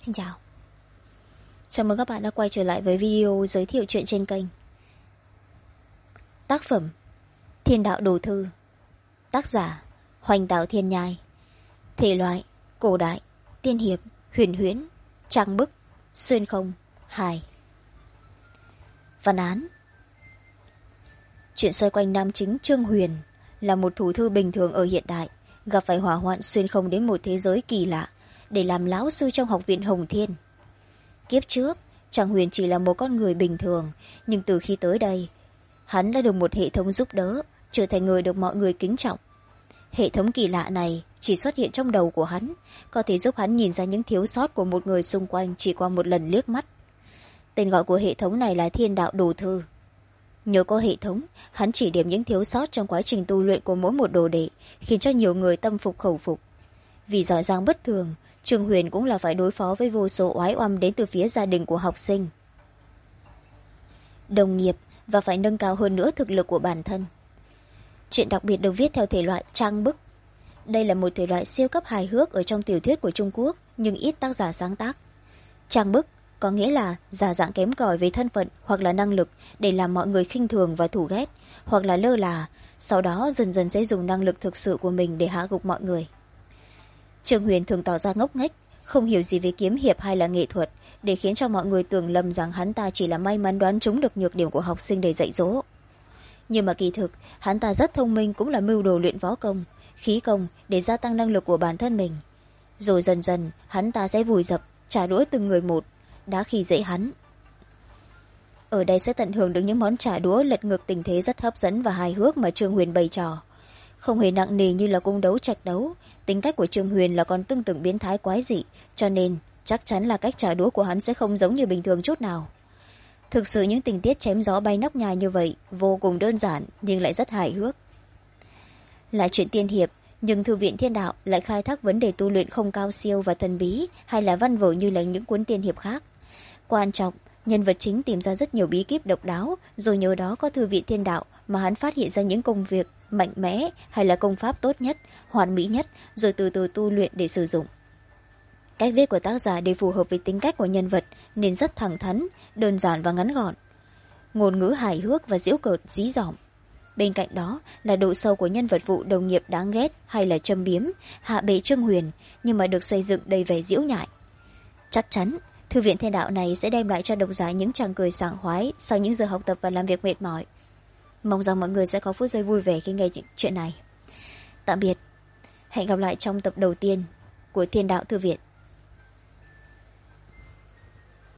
Xin chào. Chào mừng các bạn đã quay trở lại với video giới thiệu truyện trên kênh. Tác phẩm Thiên đạo đồ thư. Tác giả Hoành Tạo Thiên Nhai. Thể loại cổ đại, tiên hiệp, huyền huyễn, trang bức, xuyên không, hài. Văn án. Chuyện xoay quanh nam chính Trương Huyền, là một thủ thư bình thường ở hiện đại, gặp phải hỏa hoạn xuyên không đến một thế giới kỳ lạ để làm lão sư trong học viện Hồng Thiên. Kiếp trước, Trang Huyền chỉ là một con người bình thường, nhưng từ khi tới đây, hắn đã được một hệ thống giúp đỡ, trở thành người được mọi người kính trọng. Hệ thống kỳ lạ này chỉ xuất hiện trong đầu của hắn, có thể giúp hắn nhìn ra những thiếu sót của một người xung quanh chỉ qua một lần liếc mắt. Tên gọi của hệ thống này là Thiên đạo đồ thư. Nhờ có hệ thống, hắn chỉ điểm những thiếu sót trong quá trình tu luyện của mỗi một đồ đệ, khiến cho nhiều người tâm phục khẩu phục. Vì giỏi giang bất thường, Trương Huyền cũng là phải đối phó với vô số oái oăm đến từ phía gia đình của học sinh, đồng nghiệp, và phải nâng cao hơn nữa thực lực của bản thân. Chuyện đặc biệt được viết theo thể loại trang bức. Đây là một thể loại siêu cấp hài hước ở trong tiểu thuyết của Trung Quốc, nhưng ít tác giả sáng tác. Trang bức có nghĩa là giả dạng kém cỏi về thân phận hoặc là năng lực để làm mọi người khinh thường và thù ghét, hoặc là lơ là, sau đó dần dần sẽ dùng năng lực thực sự của mình để hạ gục mọi người. Trương Huyền thường tỏ ra ngốc nghếch, không hiểu gì về kiếm hiệp hay là nghệ thuật, để khiến cho mọi người tưởng lầm rằng hắn ta chỉ là may mắn đoán trúng được nhược điểm của học sinh để dạy dỗ. Nhưng mà kỳ thực, hắn ta rất thông minh, cũng là mưu đồ luyện võ công, khí công để gia tăng năng lực của bản thân mình. Rồi dần dần, hắn ta sẽ vùi dập, trả đũa từng người một, đã khi dễ hắn. Ở đây sẽ tận hưởng được những món trả đũa lật ngược tình thế rất hấp dẫn và hài hước mà Trương Huyền bày trò. Không hề nặng nề như là cung đấu trạch đấu, tính cách của Trương Huyền là còn tương tự biến thái quái dị, cho nên chắc chắn là cách trả đũa của hắn sẽ không giống như bình thường chút nào. Thực sự những tình tiết chém gió bay nóc nhà như vậy vô cùng đơn giản nhưng lại rất hài hước. Là chuyện tiên hiệp, nhưng Thư viện Thiên Đạo lại khai thác vấn đề tu luyện không cao siêu và thần bí hay là văn vở như là những cuốn tiên hiệp khác. Quan trọng, nhân vật chính tìm ra rất nhiều bí kíp độc đáo, rồi nhờ đó có Thư viện Thiên Đạo mà hắn phát hiện ra những công việc mạnh mẽ hay là công pháp tốt nhất, hoàn mỹ nhất, rồi từ từ tu luyện để sử dụng. Cách viết của tác giả đều phù hợp với tính cách của nhân vật nên rất thẳng thắn, đơn giản và ngắn gọn. Ngôn ngữ hài hước và giễu cợt dí dỏm. Bên cạnh đó là độ sâu của nhân vật vụ đồng nghiệp đáng ghét hay là châm biếm, hạ bệ Trương Huyền, nhưng mà được xây dựng đầy vẻ giễu nhại. Chắc chắn, Thư viện Thiên Đạo này sẽ đem lại cho độc giả những tràng cười sảng khoái sau những giờ học tập và làm việc mệt mỏi. Mong rằng mọi người sẽ có phút giây vui vẻ khi nghe chuyện này. Tạm biệt. Hẹn gặp lại trong tập đầu tiên của Thiên Đạo Thư viện.